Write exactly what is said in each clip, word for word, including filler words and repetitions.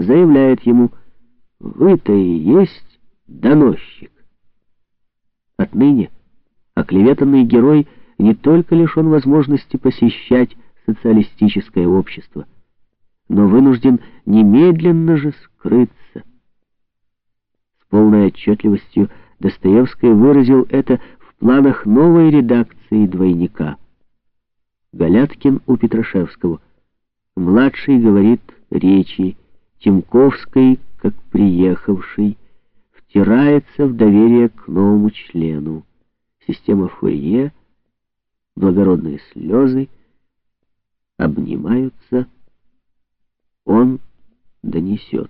заявляет ему: «Вы-то и есть доносчик». Отныне оклеветанный герой не только лишен возможности посещать социалистическое общество, но вынужден немедленно же скрыться. С полной отчетливостью Достоевский выразил это в планах новой редакции «Двойника». Галяткин у Петрашевского. Младший говорит речи, Тимковской, как приехавший, втирается в доверие к новому члену. Система Фурье, благородные слезы, обнимаются, он донесет.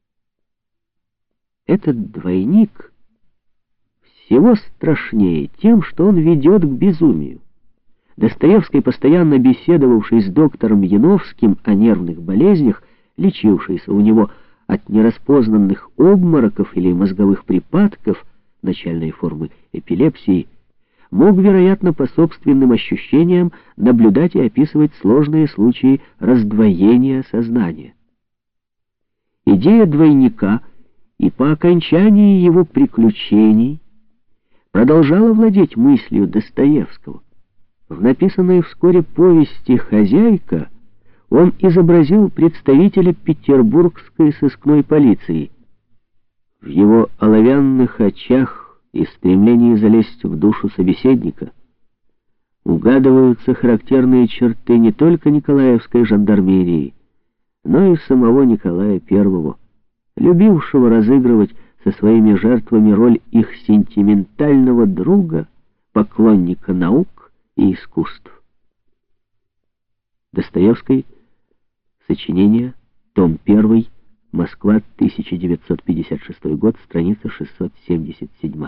Этот двойник всего страшнее тем, что он ведет к безумию. Достоевский, постоянно беседовавший с доктором Яновским о нервных болезнях, лечившийся у него от нераспознанных обмороков или мозговых припадков, начальной формы эпилепсии, мог, вероятно, по собственным ощущениям наблюдать и описывать сложные случаи раздвоения сознания. Идея двойника и по окончании его приключений продолжала владеть мыслью Достоевского. В написанной вскоре повести «Хозяйка» он изобразил представителя петербургской сыскной полиции. В его оловянных очах и стремлении залезть в душу собеседника угадываются характерные черты не только Николаевской жандармерии, но и самого Николая Первого, любившего разыгрывать со своими жертвами роль их сентиментального друга, поклонника наук и искусств. Достоевский. Сочинение. Том первый. Москва, тысяча девятьсот пятьдесят шестой год. Страница шестьсот семьдесят семь.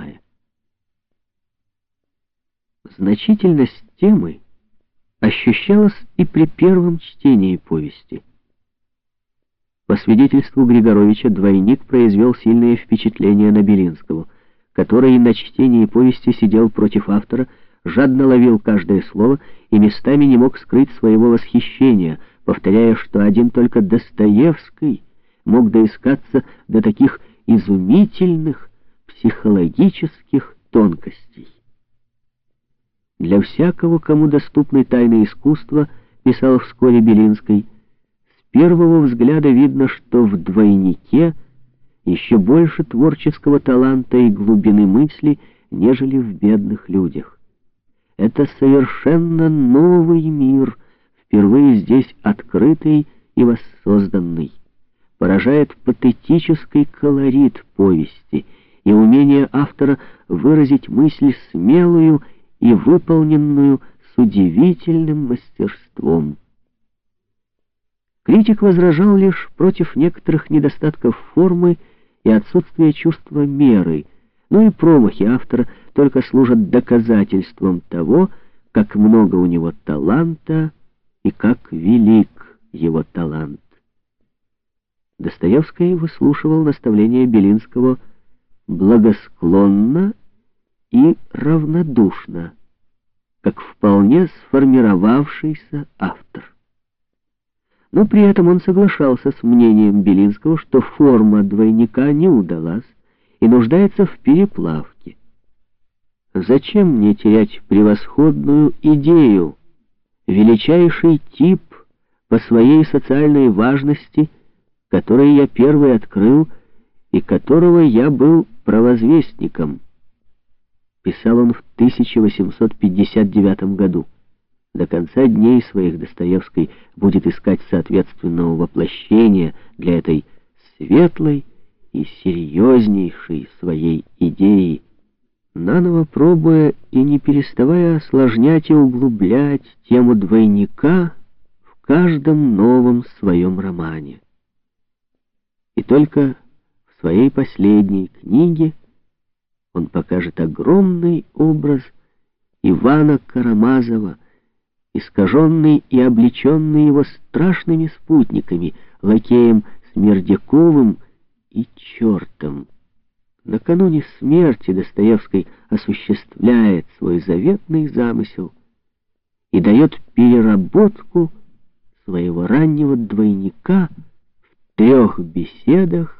Значительность темы ощущалась и при первом чтении повести. По свидетельству Григоровича, двойник произвел сильное впечатление на Белинского, который на чтении повести сидел против автора, жадно ловил каждое слово и местами не мог скрыть своего восхищения, повторяя, что один только Достоевский мог доискаться до таких изумительных психологических тонкостей. Для всякого, кому доступны тайны искусства, писал вскоре Белинский, с первого взгляда видно, что в двойнике еще больше творческого таланта и глубины мысли, нежели в бедных людях. Это совершенно новый мир, впервые здесь открытый и воссозданный. Поражает патетический колорит повести и умение автора выразить мысль смелую и выполненную с удивительным мастерством. Критик возражал лишь против некоторых недостатков формы и отсутствия чувства меры, но и промахи автора только служат доказательством того, как много у него таланта и как велик его талант. Достоевский выслушивал наставления Белинского благосклонно и равнодушно, как вполне сформировавшийся автор. Но при этом он соглашался с мнением Белинского, что форма двойника не удалась и нуждается в переплавке. Зачем мне терять превосходную идею, величайший тип по своей социальной важности, который я первый открыл и которого я был провозвестником? Писал он в тысяча восемьсот пятьдесят девятом году. До конца дней своих Достоевский будет искать соответственного воплощения для этой светлой и серьезнейшей своей идеи, наново пробуя и не переставая осложнять и углублять тему двойника в каждом новом своем романе. И только в своей последней книге он покажет огромный образ Ивана Карамазова, искаженный и облеченный его страшными спутниками, лакеем Смердяковым и чертом. Накануне смерти Достоевский осуществляет свой заветный замысел и дает переработку своего раннего двойника в трех беседах